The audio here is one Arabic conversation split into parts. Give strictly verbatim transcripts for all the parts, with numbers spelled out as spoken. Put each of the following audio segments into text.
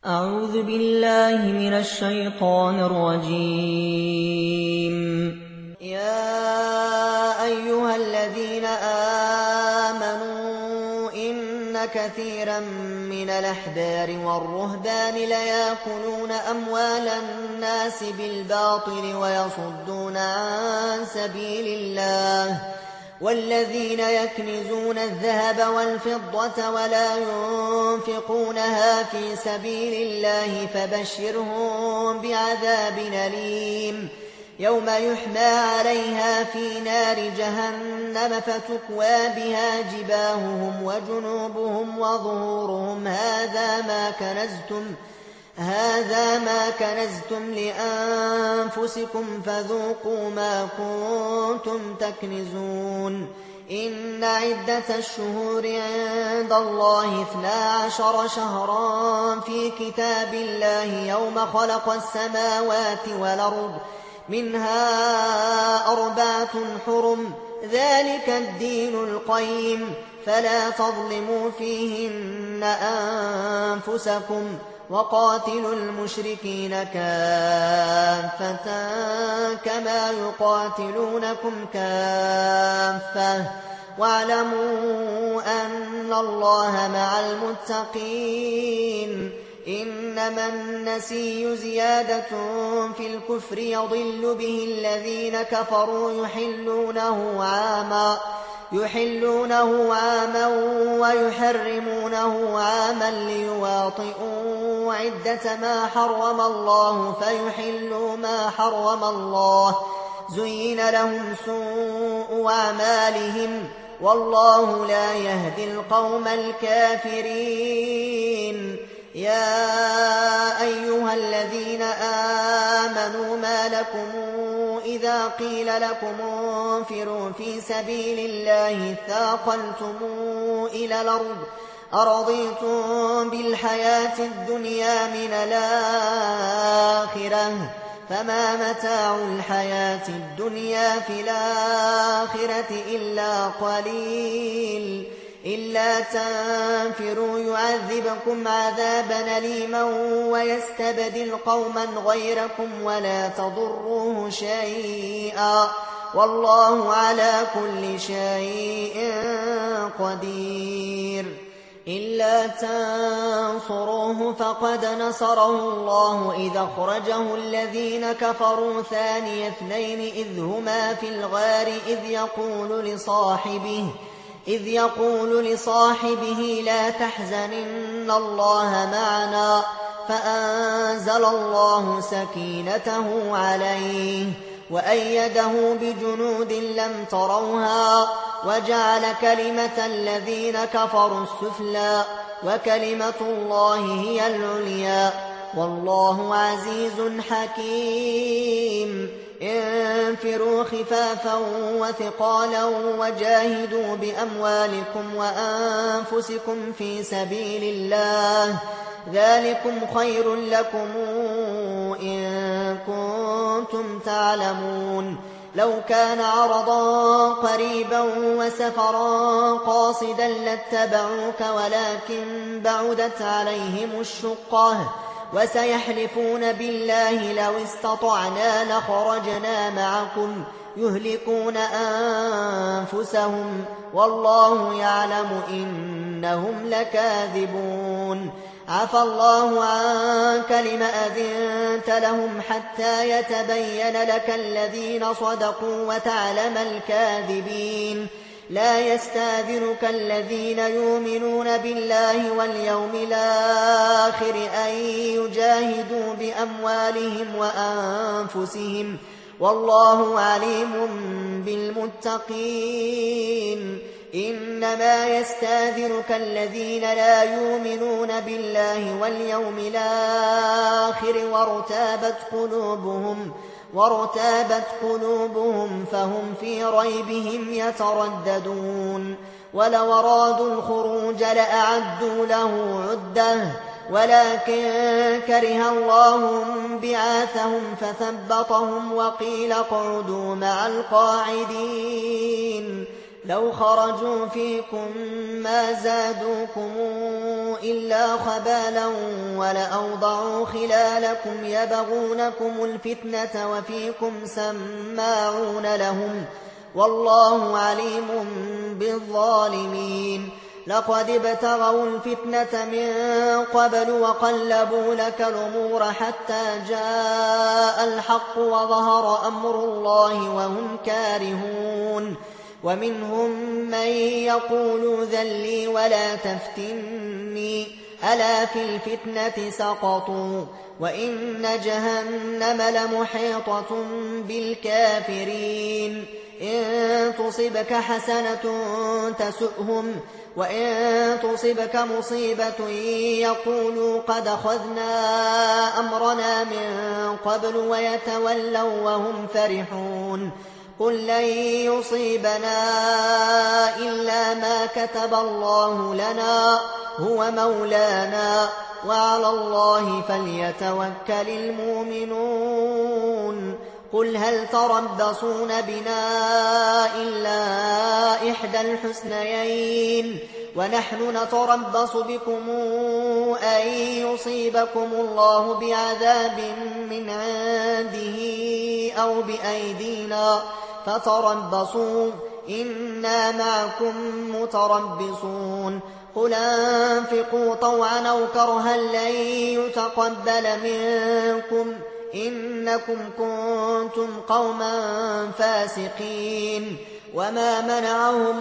أعوذ بالله من الشيطان الرجيم. يا أيها الذين آمنوا إن كثيرا من الأحبار والرهبان ليأكلون أموال الناس بالباطل ويصدون عن سبيل الله، والذين يكنزون الذهب والفضة ولا ينفقونها في سبيل الله فبشرهم بعذاب أليم يوم يحمى عليها في نار جهنم فتكوى بها جباههم وجنوبهم وظهورهم هذا ما كنزتم هذا ما كنزتم لأنفسكم فذوقوا ما كنتم تكنزون. إن عدة الشهور عند الله اثنا عشر شهرا في كتاب الله يوم خلق السماوات والأرض منها أربعة حرم ذلك الدين القيم فلا تظلموا فيهن أنفسكم وقاتلوا المشركين كافة كما يقاتلونكم كافة واعلموا أن الله مع المتقين. إنما النسي زيادة في الكفر يضل به الذين كفروا يحلونه عاما يحلونه عاما ويحرمونه عاما ليواطئوا عدة ما حرم الله فيحلوا ما حرم الله زين لهم سوء أعمالهم والله لا يهدي القوم الكافرين. يا أيها الذين آمنوا ما لكم إذا قيل لكم انفروا في سبيل الله ثاقلتم إلى الأرض أرضيتم بالحياة الدنيا من الآخرة فما متاع الحياة الدنيا في الآخرة إلا قليل. إلا تنفروا يعذبكم عذابا أليما ويستبدل قوما غيركم ولا تضروه شيئا والله على كل شيء قدير. إلا تنصروه فقد نصره الله إذ أخرجه الذين كفروا ثاني اثنين إذ هما في الغار إذ يقول لصاحبه إذ يقول لصاحبه لا تحزن إن الله معنا فأنزل الله سكينته عليه وأيده بجنود لم تروها وجعل كلمة الذين كفروا السفلى وكلمة الله هي العليا والله عزيز حكيم. انفروا خفافا وثقالا وجاهدوا بأموالكم وأنفسكم في سبيل الله ذلكم خير لكم إن كنتم تعلمون. لو كان عرضا قريبا وسفرا قاصدا لاتبعوك ولكن بعدت عليهم الشقة وسيحلفون بالله لو استطعنا لخرجنا معكم يهلكون أنفسهم والله يعلم إنهم لكاذبون. عفى الله عنك لما أذنت لهم حتى يتبين لك الذين صدقوا وتعلم الكاذبين. لا يستاذنك الذين يؤمنون بالله واليوم الآخر أن يجاهدوا بأموالهم وأنفسهم والله عليم بالمتقين. إنما يستاذنك الذين لا يؤمنون بالله واليوم الآخر وارتابت قلوبهم وارتابت قلوبهم فهم في ريبهم يترددون. ولو أرادوا الخروج لأعدوا له عدة ولكن كره الله بعاثهم فثبطهم وقيل اقعدوا مع القاعدين. لو خرجوا فيكم ما زادوكم إلا خبالا ولأوضعوا خلالكم يبغونكم الفتنة وفيكم سماعون لهم والله عليم بالظالمين. لقد ابتغوا الفتنة من قبل وقلبوا لك الأمور حتى جاء الحق وظهر أمر الله وهم كارهون. ومنهم من يقول ذلي ولا تفتني ألا في الفتنة سقطوا وإن جهنم لمحيطة بالكافرين. إن تصبك حسنة تسؤهم وإن تصبك مصيبة يقولوا قد أخذنا أمرنا من قبل ويتولوا وهم فرحون. قل لن يصيبنا إلا ما كتب الله لنا هو مولانا وعلى الله فليتوكل المؤمنون. قل هل تربصون بنا إلا إحدى الحسنيين ونحن نتربص بكم أن يصيبكم الله بعذاب من عنده أو بأيدينا فتربصوا إنا معكم متربصون. قل أنفقوا طوعا أو كرها لن يتقبل منكم إنكم كنتم قوما فاسقين. وما منعهم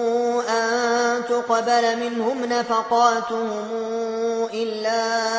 أن تقبل منهم نفقاتهم إلا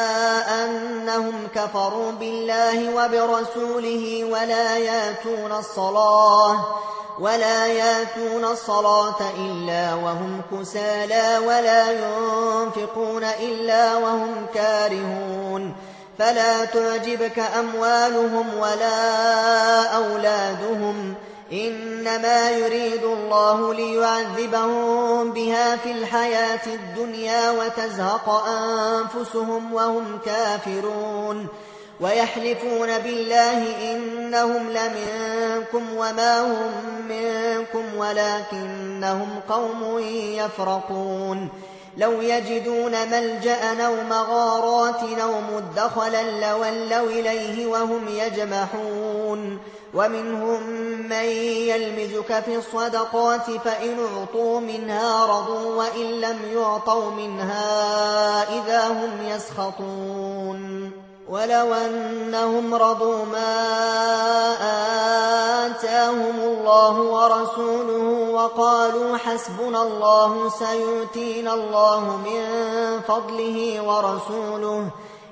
أنهم كفروا بالله وبرسوله ولا ياتون الصلاة ولا ياتون الصلاة إلا وهم كسالى ولا ينفقون إلا وهم كارهون. فلا تعجبك أموالهم ولا أولادهم إنما يريد الله ليعذبهم بها في الحياة الدنيا وتزهق أنفسهم وهم كافرون. ويحلفون بالله إنهم لمنكم وما هم منكم ولكنهم قوم يفرقون. لو يجدون ملجأ أو مغارات أو مدخلا لولوا إليه وهم يجمحون. ومنهم من يلمزك في الصدقات فإن أعطوا منها رضوا وإن لم يعطوا منها إذا هم يسخطون. ولو أنهم رضوا ما آتاهم الله ورسوله وقالوا حسبنا الله سيؤتينا الله من فضله ورسوله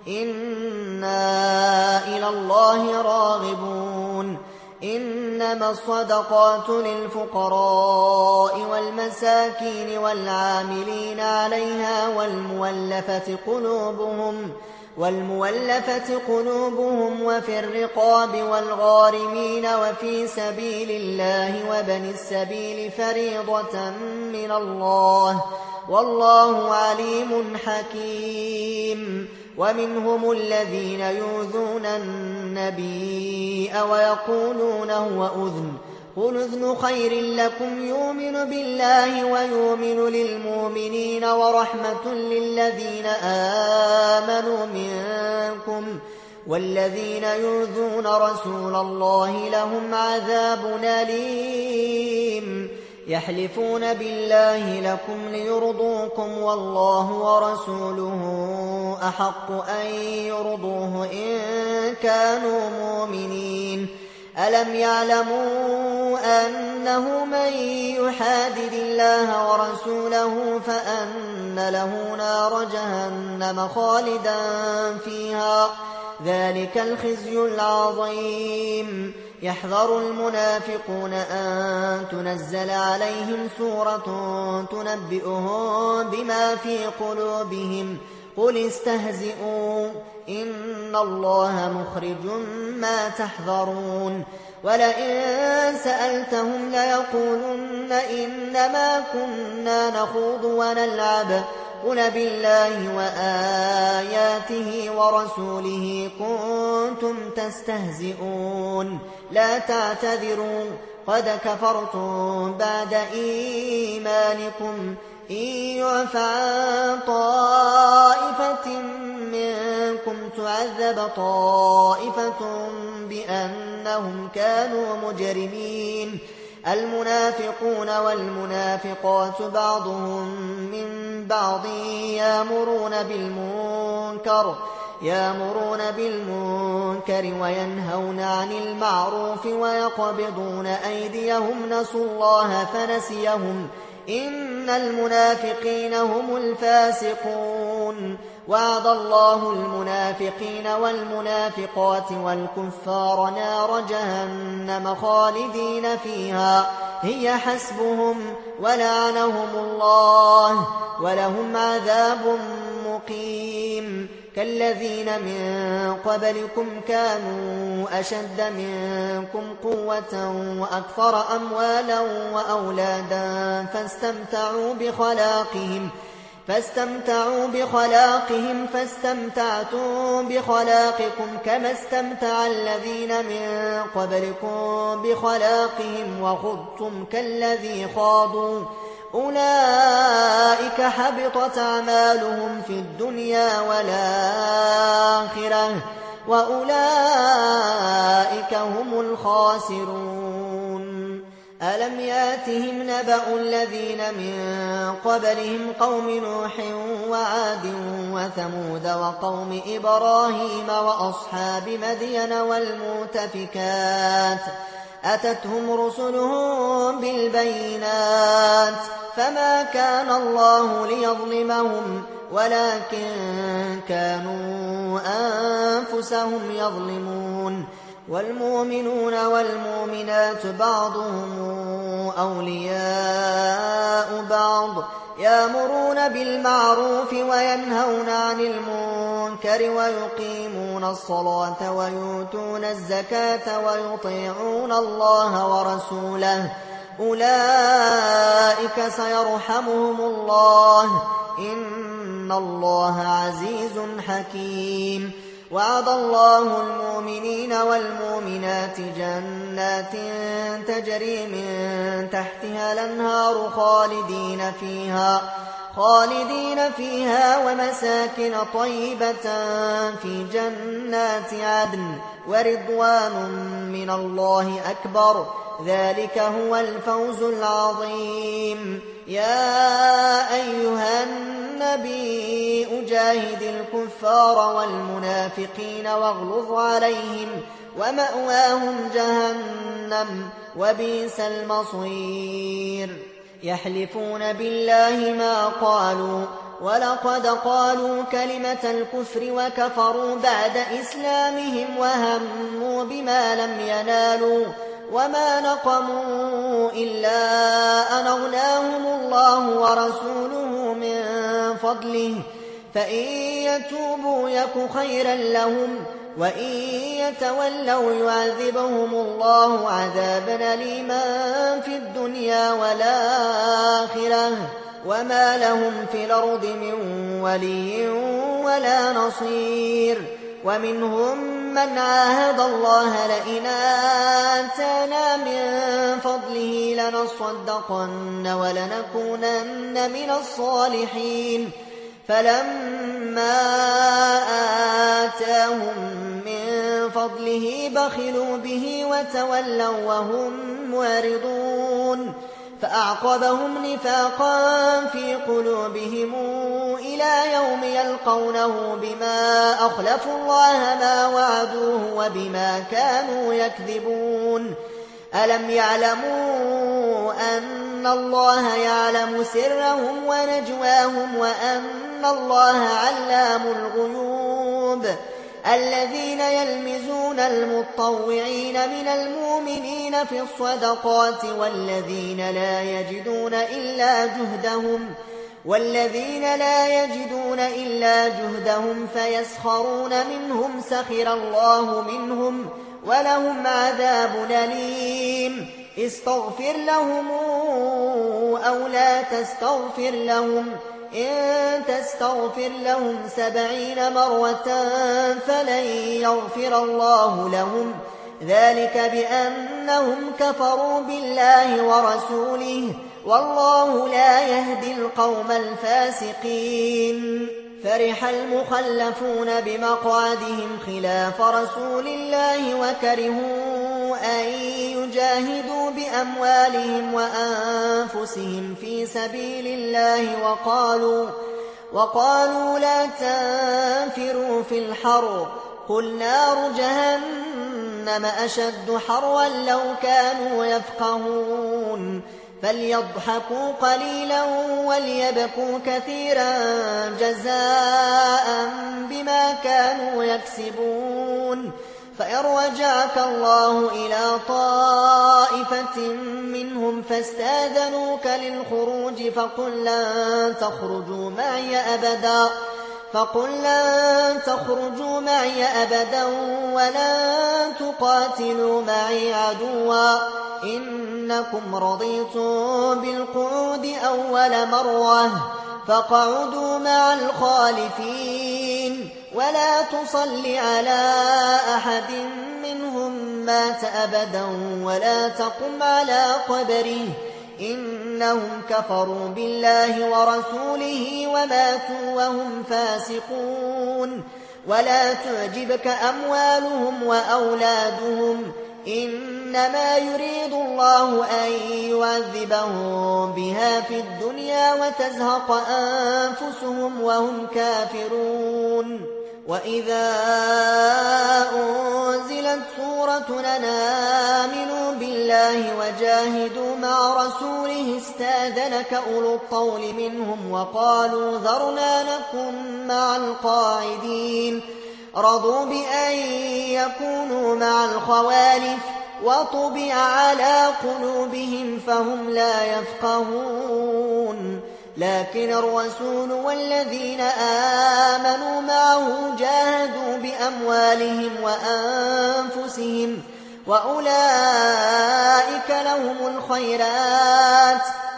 إنا إلى الله راغبون. إنما الصدقات للفقراء والمساكين والعاملين عليها والمولفة قلوبهم والمولفة قلوبهم وفي الرقاب والغارمين وفي سبيل الله وبن السبيل فريضة من الله والله عليم حكيم. ومنهم الذين يؤذون النبي ويقولون هو أذن قل أذن خير لكم يؤمن بالله ويؤمن للمؤمنين ورحمة للذين آمنوا منكم والذين يؤذون رسول الله لهم عذاب أليم. يحلفون بالله لكم ليرضوكم والله ورسوله أحق أن يرضوه إن كانوا مؤمنين. ألم يعلموا أنه من يحادد الله ورسوله فأن له نار جهنم خالدا فيها ذلك الخزي العظيم. يحذر المنافقون أن تنزل عليهم سورة تنبئهم بما في قلوبهم قل استهزئوا إن الله مخرج ما تحذرون. ولئن سألتهم ليقولن إنما كنا نخوض ونلعب قل بالله وآياته ورسوله كنتم تستهزئون لا تعتذروا قد كفرتم بعد إيمانكم إن يعف عن طائفة منكم تعذب طائفة بأنهم كانوا مجرمين. المنافقون والمنافقات بعضهم من بعض يأمرون بالمنكر يأمرون بالمنكر وينهون عن المعروف ويقبضون أيديهم نسوا الله فنسيهم إن المنافقين هم الفاسقون. وعد الله المنافقين والمنافقات والكفار نار جهنم خالدين فيها هي حسبهم ولعنهم الله ولهم عذاب مقيم. كالذين من قبلكم كانوا أشد منكم قوة وأكثر أموالا وأولادا فاستمتعوا بخلاقهم فاستمتعوا بخلاقهم فاستمتعتم بخلاقكم كما استمتع الذين من قبلكم بخلاقهم وخضتم كالذي خاضوا أولئك حبطت أعمالهم في الدنيا والآخرة وأولئك هم الخاسرون. ألم ياتهم نبأ الذين من قبلهم قوم نوح وعاد وثمود وقوم إبراهيم وأصحاب مدين والمؤتفكات أتتهم رسلهم بالبينات فما كان الله ليظلمهم ولكن كانوا أنفسهم يظلمون. والمؤمنون والمؤمنات بعضهم أولياء بعض يأمرون بالمعروف وينهون عن المنكر ويقيمون الصلاة ويؤتون الزكاة ويطيعون الله ورسوله أولئك سيرحمهم الله إن الله عزيز حكيم. وعد الله المؤمنين والمؤمنات جنات تجري من تحتها الأنهار خالدين فيها خالدين فيها ومساكن طيبة في جنات عدن ورضوان من الله أكبر ذلك هو الفوز العظيم. يا أيها النبي أجاهد الكفار والمنافقين واغلظ عليهم ومأواهم جهنم وبئس المصير. يحلفون بالله ما قالوا ولقد قالوا كلمة الكفر وكفروا بعد إسلامهم وهموا بما لم ينالوا وما نقموا إلا أن أغناهم الله ورسوله من فضله فإن يتوبوا يك خيرا لهم وإن يتولوا يعذبهم الله عذابا أليما في الدنيا والآخرة وما لهم في الأرض من ولي ولا نصير. ومنهم من عاهد الله لئن آتانا من فضله لنصدقن ولنكونن من الصالحين فلما آتاهم من فضله بخلوا به وتولوا وهم معرضون فأعقبهم نفاقا في قلوبهم إلى يوم يلقونه بما أخلفوا الله ما وعدوه وبما كانوا يكذبون. ألم يعلموا أن الله يعلم سرهم ونجواهم وأن الله علام الغيوب. الذين يلمزون المطوعين من المؤمنين في الصدقات والذين لا يجدون إلا جهدهم والذين لا يجدون إلا جهدهم فيسخرون منهم سخر الله منهم ولهم عذاب أليم. استغفر لهم أو لا تستغفر لهم إن تستغفر لهم سبعين مرة فلن يغفر الله لهم ذلك بأنهم كفروا بالله ورسوله والله لا يهدي القوم الفاسقين. فرح المخلفون بمقعدهم خلاف رسول الله وكرهوا أن يجاهدوا بأموالهم وأنفسهم في سبيل الله وقالوا, وقالوا لا تنفروا في الحر قل نار جهنم أشد حرا لو كانوا يفقهون. فليضحكوا قليلا وليبكوا كثيرا جزاء بما كانوا يكسبون. فإن رجعك الله إلى طائفة منهم فاستاذنوك للخروج فقل لن تخرجوا معي أبدا فقل لن تخرجوا معي أبدا ولن تقاتلوا معي عدوا إنكم رضيتم بالقعود أول مرة فاقعدوا مع الخالفين ولا تصل على أحد منهم مات أبدا ولا تقم على قبره إنهم كفروا بالله ورسوله وماتوا وهم فاسقون. ولا تعجبك أموالهم وأولادهم إنما يريد الله أن يعذبهم بها في الدنيا وتزهق أنفسهم وهم كافرون. وإذا أنزلت سورة أن آمنوا بالله وجاهدوا مع رسوله استاذنك أولو الطول منهم وقالوا ذرنا نكن مع القاعدين رضوا بأن يكونوا مع الخوالف وطبع على قلوبهم فهم لا يفقهون. لكن الرسول والذين آمنوا معه جاهدوا بأموالهم وأنفسهم وأولئك لهم الخيرات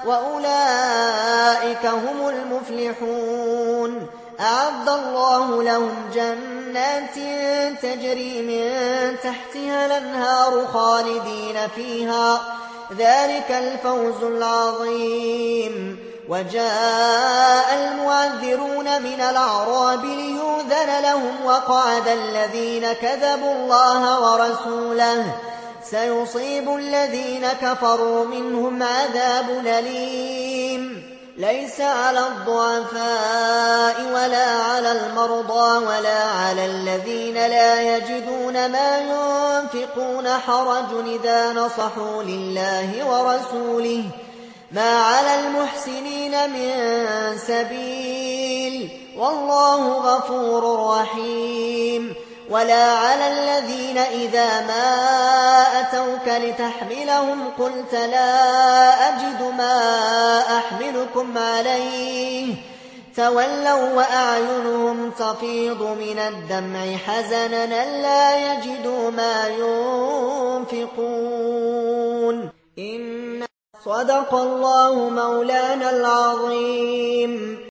وأولئك هم المفلحون. أعد الله لهم جنات تجري من تحتها الأنهار خالدين فيها ذلك الفوز العظيم. وجاء المعذرون من الأعراب ليؤذن لهم وقعد الذين كذبوا الله ورسوله سيصيب الذين كفروا منهم عذاب أليم. ليس على الضعفاء ولا على المرضى ولا على الذين لا يجدون ما ينفقون حرج إذا نصحوا لله ورسوله ما على المحسنين من سبيل والله غفور رحيم. ولا على الذين إذا ما أتوك لتحملهم قلت لا أجد ما أحملكم عليه تولوا وأعينهم تفيض من الدمع حزنا ألا يجدوا ما ينفقون. إن صدق الله مولانا العظيم.